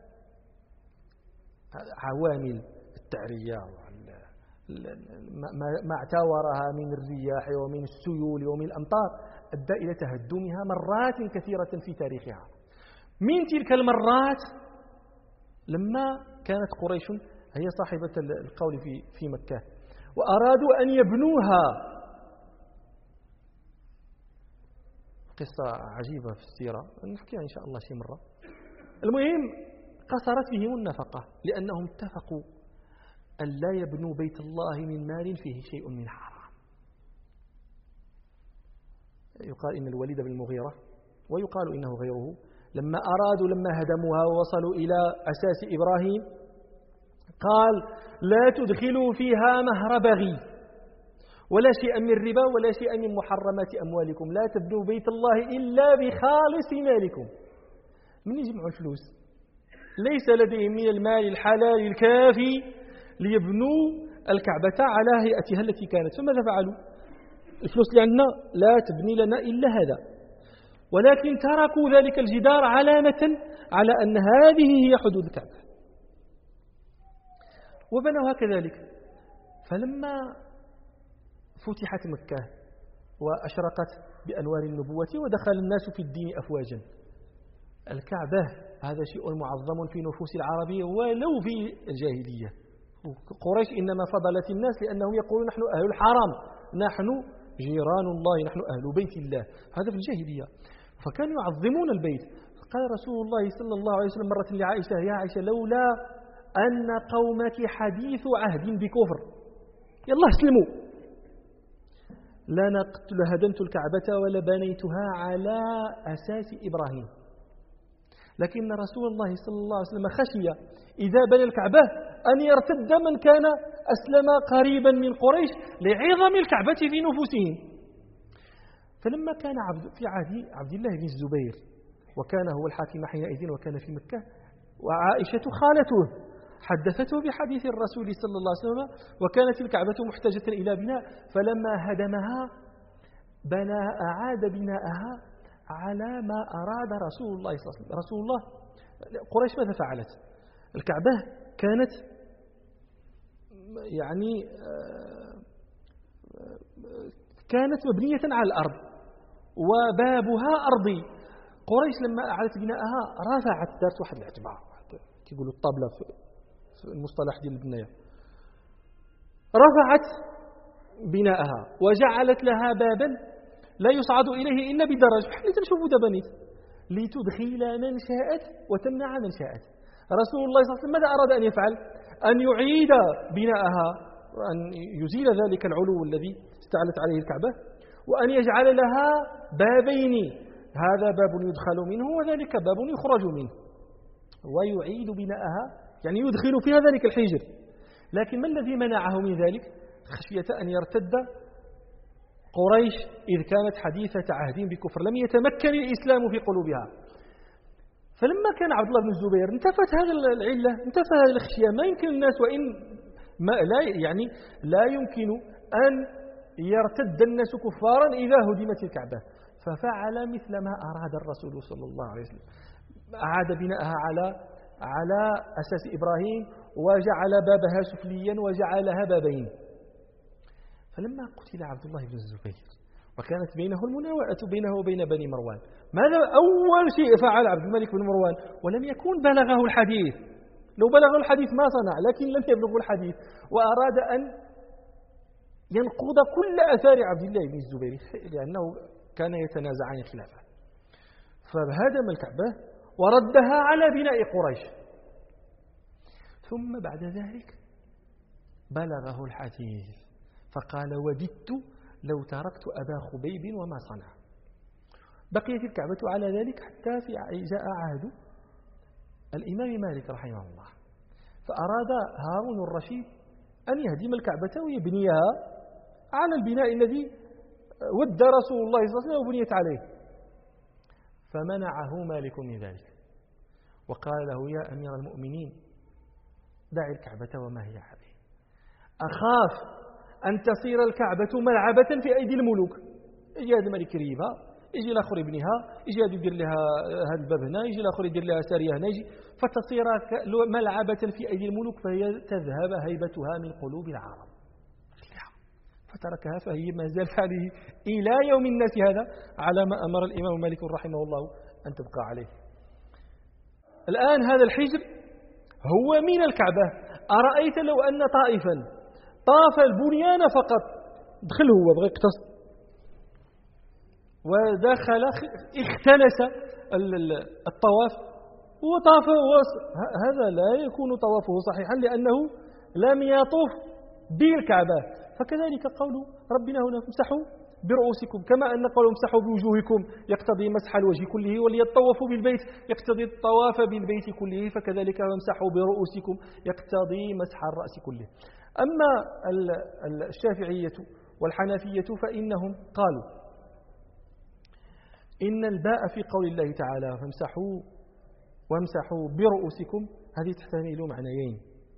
عوامل التعرية ما اعتورها من الرياح ومن السيول ومن الأمطار أدى إلى تهدمها مرات كثيرة في تاريخها. من تلك المرات لما كانت قريش هي صاحبة القول في مكة وأرادوا أن يبنوها. قصة عجيبة في السيرة نحكيها إن شاء الله شي مرة. المهم قصرت بهم النفقة لأنهم اتفقوا أن لا يبنوا بيت الله من مال فيه شيء من حرام. يقال إن الوليد بن المغيرة ويقال إنه غيره لما هدموها ووصلوا إلى أساس إبراهيم قال لا تدخلوا فيها مهر بغي ولا شيء من ربا ولا شيء من محرمات أموالكم، لا تبنوا بيت الله إلا بخالص مالكم. من يجمعوا الفلوس؟ ليس لديهم من المال الحلال الكافي ليبنوا الكعبة على هيئتها التي كانت، فماذا فعلوا؟ الفلوس اللي عندنا لا تبني لنا إلا هذا، ولكن تركوا ذلك الجدار علامة على أن هذه هي حدود الكعبة وبنوها كذلك. فلما فتحت مكة وأشرقت بأنوار النبوة ودخل الناس في الدين أفواجا، الكعبة هذا شيء معظم في نفوس العربية ولو في الجاهلية، قريش إنما فضلت الناس لأنهم يقولون نحن أهل الحرم، نحن جيران الله، نحن أهل بيت الله. هذا في الجاهلية، فكانوا يعظمون البيت. قال رسول الله صلى الله عليه وسلم مرة لعائشة: يا عائشة، لولا أن قومك حديث عهد بكفر، يلا اسلموا، لهدمت الكعبة ولبنيتها على أساس إبراهيم. لكن رسول الله صلى الله عليه وسلم خشي إذا بنى الكعبة أن يرتد من كان أسلم قريبا من قريش لعظم الكعبة في نفوسهم. فلما كان في عهد عبد الله بن الزبير، وكان هو الحاكم حينئذ وكان في مكة، وعائشة خالته حدثته بحديث الرسول صلى الله عليه وسلم، وكانت الكعبة محتاجة إلى بناء، فلما هدمها أعاد بناءها على ما أراد رسول الله صلى الله عليه وسلم. رسول الله، قريش ماذا فعلت؟ الكعبة كانت يعني كانت مبنية على الأرض وبابها أرضي. قريش لما أعادت بناءها رفعت، دارت واحد الاعتبار، كيقولوا الطابلة في المصطلح ديال البناية، رفعت بناءها وجعلت لها بابا لا يصعد إليه إلا بدرج، بحال تنشوفوا دابا نيت، لتدخل من شاءت وتمنع من شاءت. رسول الله صلى الله عليه وسلم ماذا أراد أن يفعل؟ أن يعيد بناءها، وأن يزيل ذلك العلو الذي استعلت عليه الكعبة، وأن يجعل لها بابين، هذا باب يدخل منه وذلك باب يخرج منه، ويعيد بناءها، يعني يدخل فيها ذلك الحجر. لكن ما الذي منعه من ذلك؟ خشية أن يرتد قريش إذ كانت حديثة عهد بكفر، لم يتمكن الإسلام في قلوبها. فلما كان عبد الله بن الزبير انتفت هذه العلة، انتفى هذه الخشية. ما يمكن الناس، وإن ما لا يمكن أن يرتد الناس كفارا إذا هدمت الكعبة، ففعل مثل ما أراد الرسول صلى الله عليه وسلم، أعاد بناءها على أساس إبراهيم، وجعل بابها سفليا وجعلها بابين. فلما قتل عبد الله بن الزبير وكانت بينه المناوئة بينه وبين بني مروان، ماذا أول شيء فعل عبد الملك بن مروان؟ ولم يكن بلغه الحديث، لو بلغه الحديث ما صنع، لكن لم يبلغه الحديث، وأراد أن ينقض كل أثار عبد الله بن الزبير لأنه كان يتنازع عن الخلافة. فهدم الكعبة وردها على بناء قريش. ثم بعد ذلك بلغه الحديث فقال: وددت لو تركت أبا خبيب وما صنع. بقيت الكعبة على ذلك حتى جاء عهد الإمام مالك رحمه الله، فأراد هارون الرشيد أن يهدم الكعبة ويبنيها على البناء الذي ود رسول الله صلى الله عليه وسلم وبنيت عليه، فمنعه مالك من ذلك وقال له: يا أمير المؤمنين، دع الكعبة وما هي عليه، أخاف أن تصير الكعبة ملعبة في أيدي الملوك. يجي هذا الملك يريبها، يجي الآخر يبنيها، يجي هذا يدير لها هذا الباب هنا، يجي الآخر يدير لها سارية هنا، يجي، فتصير ملعبة في أيدي الملوك، فهي تذهب هيبتها من قلوب العرب. فتركها، فهي ما زالت عليه إلى يوم الناس هذا، على ما أمر الإمام مالك رحمه الله أن تبقى عليه. الآن هذا الحجر هو من الكعبة. أرأيت لو أن طائفا طاف البنيان فقط، دخل هو بغى يقتصد ودخل اختلس الطواف وطاف، هذا لا يكون طوافه صحيحا لأنه لم يطوف بالكعبة. فكذلك قول ربنا هنا: امسحوا برؤوسكم، كما أن قول امسحوا بوجوهكم يقتضي مسح الوجه كله، وليطوفوا بالبيت يقتضي الطواف بالبيت كله، فكذلك امسحوا برؤوسكم يقتضي مسح الرأس كله. أما الشافعية والحنفية فإنهم قالوا إن الباء في قول الله تعالى: فامسحوا وامسحوا برؤوسكم، هذه تحتمل معنيين،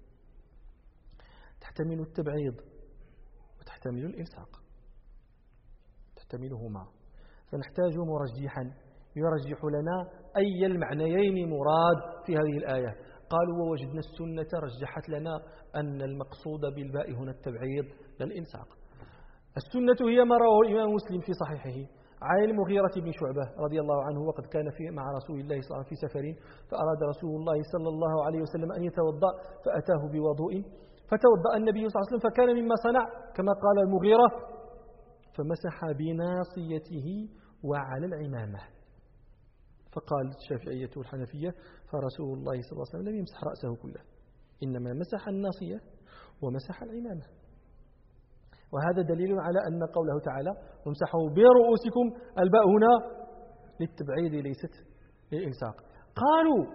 تحتمل التبعيض وتحتمل الإلصاق، تحتملهما، فنحتاج مرجحا يرجح لنا أي المعنيين مراد في هذه الآية. قالوا: ووجدنا السنة رجحت لنا أن المقصود بالباء هنا التبعيض لا الإلصاق. السنة هي ما رواه الإمام مسلم في صحيحه عن المغيرة بن شعبة رضي الله عنه، وقد كان مع رسول الله صلى الله عليه وسلم في سفر، فأراد رسول الله صلى الله عليه وسلم أن يتوضأ، فأتاه بوضوء فتوضأ النبي صلى الله عليه وسلم فكان مما صنع كما قال المغيرة فمسح بناصيته وعلى العمامة. فقال الشافعية والحنفية فرسول الله صلى الله عليه وسلم لم يمسح رأسه كله، إنما مسح الناصية ومسح العمامة. وهذا دليل على أن قوله تعالى وامسحوا برؤوسكم الباء هنا للتبعيد ليست للإلصاق. قالوا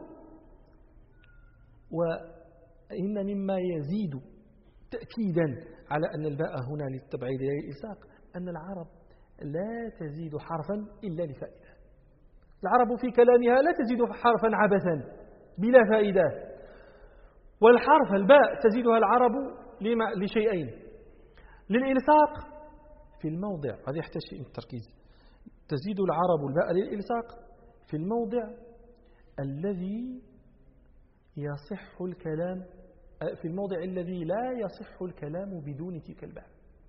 وإن مما يزيد تأكيدا على أن الباء هنا للتبعيد للإلصاق أن العرب لا تزيد حرفا إلا لفائدة. العرب في كلامها لا تزيد حرفا عبثا بلا فائدة، والحرف الباء تزيدها العرب لشيئين: للإلصاق في الموضع، هذا يحتاج شيء من التركيز، تزيد العرب الباء للإلصاق في الموضع الذي يصح الكلام، في الموضع الذي لا يصح الكلام بدون تلك الباء.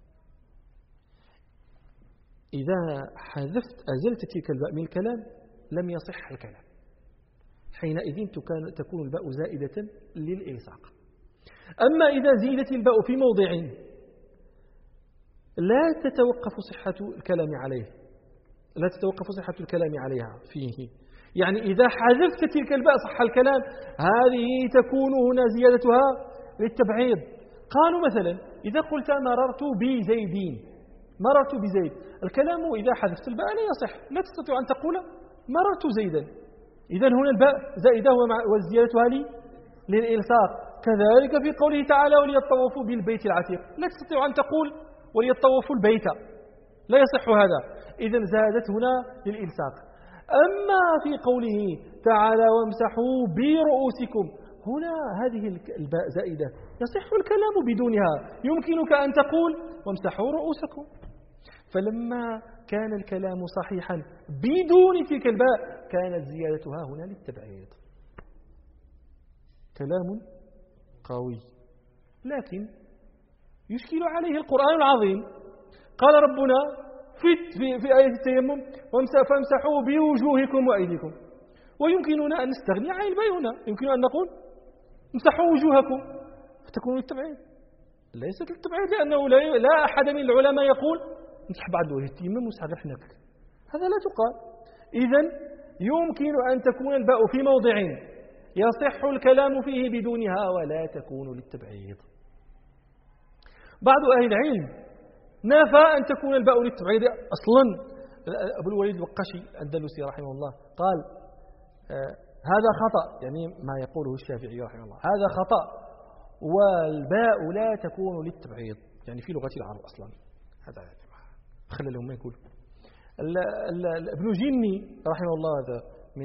إذا حذفت أزلت تلك الباء من الكلام لم يصح الكلام، حينئذ تكون الباء زائدة للإلصاق. أما إذا زيدت الباء في موضع لا تتوقف صحة الكلام عليه، لا تتوقف صحة الكلام عليها فيه، يعني إذا حذفت تلك الباء صح الكلام، هذه تكون هنا زيادتها للتبعيض. قالوا مثلا إذا قلت مررت بزيدين، مررت بزيد، الكلام إذا حذفت الباء لا يصح، لا تستطيع أن تقول مررت زيدا، إذن هنا الباء زائدة والزيادة لي للإلصاق. كذلك في قوله تعالى وليطوفوا بالبيت العتيق، لا تستطيع أن تقول وليطوفوا البيت، لا يصح هذا، إذن زادت هنا للإلصاق. أما في قوله تعالى وامسحوا برؤوسكم، هنا هذه الباء زائدة يصح الكلام بدونها، يمكنك أن تقول وامسحوا رؤوسكم. فلما كان الكلام صحيحا بدون تلك الباء كانت زيادتها هنا للتبعيض. كلام قوي، لكن يشكل عليه القرآن العظيم. قال ربنا في آية التيمم فامسحوا بوجوهكم وأيديكم، ويمكننا أن نستغني عن الباء هنا، يمكن أن نقول امسحوا وجوهكم فتكون للتبعيض، ليست للتبعيض، لأنه لا أحد من العلماء يقول امسح بعد وجه التيمم وامسح غير، هذا لا تقال. إذن يمكن أن تكون الباء في موضع يصح الكلام فيه بدونها ولا تكون للتبعيض. بعض أهل العلم نفى أن تكون الباء للتبعيض أصلا. أبو الوليد الوقاشي الأندلسي رحمه الله قال هذا خطأ، يعني ما يقوله الشافعي رحمه الله هذا خطأ، والباء لا تكون للتبعيض، يعني في لغة العرب أصلا. هذا خلى لهم ما يقول. ابن جني رحمه الله هذا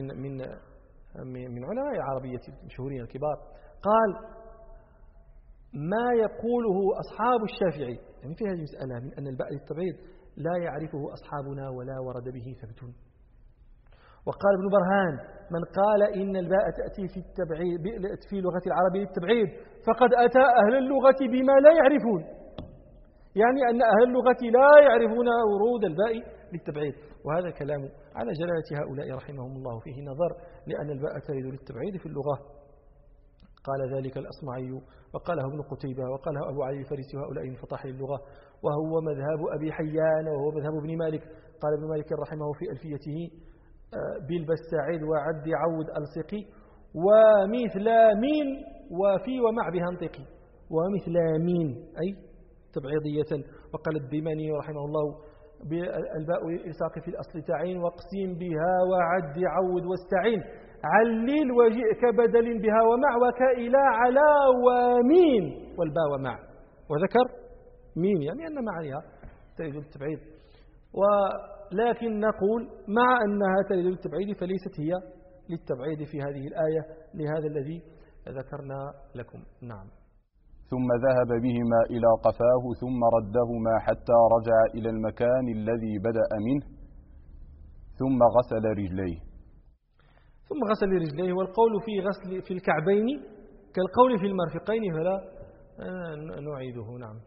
من علماء العربية المشهورين الكبار قال ما يقوله أصحاب الشافعي يعني في هذه المسألة من أن الباء للتبعيض لا يعرفه أصحابنا ولا ورد به ثبت. وقال ابن برهان من قال إن الباء تأتي في لغة العرب للتبعيض فقد أتى أهل اللغة بما لا يعرفون، يعني أن أهل اللغة لا يعرفون ورود الباء للتبعيض. وهذا كلام على جلالة هؤلاء رحمهم الله فيه نظر، لأن الباء ترد للتبعيض في اللغة. قال ذلك الأصمعي وقاله ابن قتيبة وقاله أبو علي الفارسي وهؤلاء من فطاحل اللغة، وهو مذهب أبي حيان وهو مذهب ابن مالك. قال ابن مالك رحمه في ألفيته بالبستاعد وعد عود ألصقي ومثل مين وفي ومع بها انطقي، ومثل مين أي تبعيضية. وقال الديماني رحمه الله بالباء للإلصاق في الأصل تعين واقسم بها وعد عود واستعين علل وجئ كبدل بها ومع وكائلا على ومين والباء ومع، وذكر مين يعني أن معها تريد للتبعيض. ولكن نقول مع أنها تريد للتبعيض فليست هي للتبعيض في هذه الآية لهذا الذي ذكرنا لكم. نعم. ثم ذهب بهما إلى قفاه ثم ردهما حتى رجع إلى المكان الذي بدأ منه ثم غسل رجليه. ثم غسل رجليه، والقول في غسل في الكعبين كالقول في المرفقين فلا نعيده. نعم.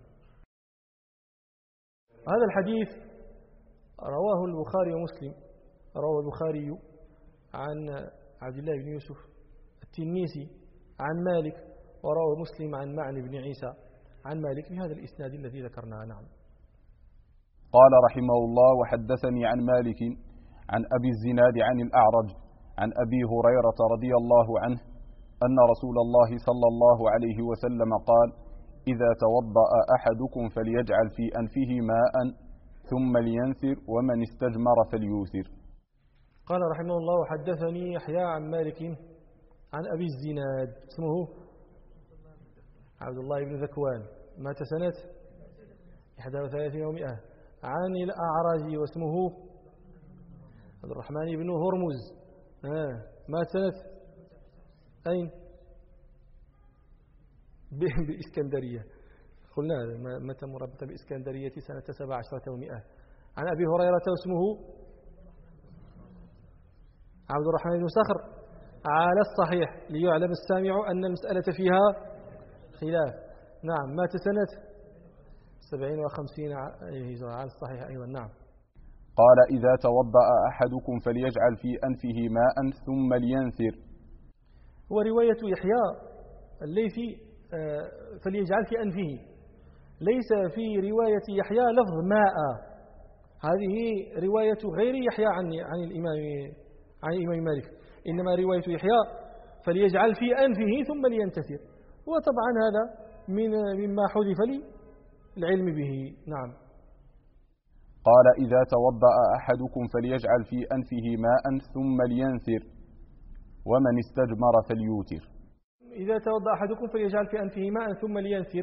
هذا الحديث رواه البخاري ومسلم. رواه البخاري عن عبد الله بن يوسف التنيسي عن مالك وروى مسلم عن معن بن عيسى عن مالك بهذا الإسناد الذي ذكرناه. نعم. قال رحمه الله: وحدثني عن مالك عن أبي الزناد عن الأعرج عن أبي هريرة رضي الله عنه أن رسول الله صلى الله عليه وسلم قال: إذا توضأ أحدكم فليجعل في أنفه ماء ثم لينثر ومن استجمر فليوثر. قال رحمه الله: وحدثني يحيى عن مالك عن أبي الزناد اسمه عبد الله بن ذكوان مات سنة 31 و100 عن الأعرج واسمه عبد الرحمن بن هرمز مات سنة أين؟ بإسكندرية. قلنا متى مربط بإسكندرية سنة 17 و100 عن أبي هريرة واسمه عبد الرحمن بن صخر على الصحيح ليعلم السامع أن المسألة فيها خلاف. نعم. مات سنة 57 هجرة على الصحيح أيضا. نعم. قال: إذا توضأ أحدكم فليجعل في أنفه ماء ثم لينثر. هو رواية يحيى الليثي فليجعل في أنفه، ليس في رواية يحيى لفظ ماء. هذه رواية غير يحيى عن الإمام مالك، إنما رواية يحيى فليجعل في أنفه ثم لينتثر، وطبعا هذا مما حذف للعلم به. نعم. قال: إذا توضأ أحدكم فليجعل في أنفه ماء ثم لينثر ومن استجمر فليوتر. إذا توضأ أحدكم فليجعل في أنفه ماء ثم لينثر،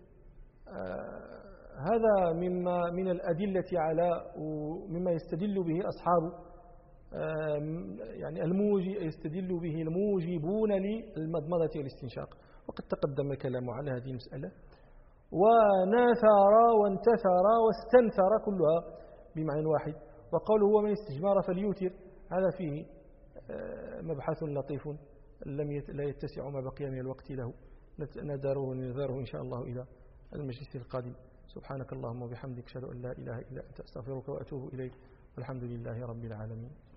هذا من الأدلة على ومما يستدل به أصحاب يعني يستدل به الموجبون للمضمضة والاستنشاق، وقد تقدم الكلام على هذه المسألة. وناثر وانتثر واستنثر كلها بمعنى واحد. وقوله هو من استجمار فليوتر هذا فيه مبحث لطيف لا يتسع ما بقي من الوقت له، نذاره إن شاء الله إلى المجلس القادم. سبحانك اللهم وبحمدك أشهد أن لا إله إلا أنت أستغفرك وأتوب إليك، والحمد لله رب العالمين.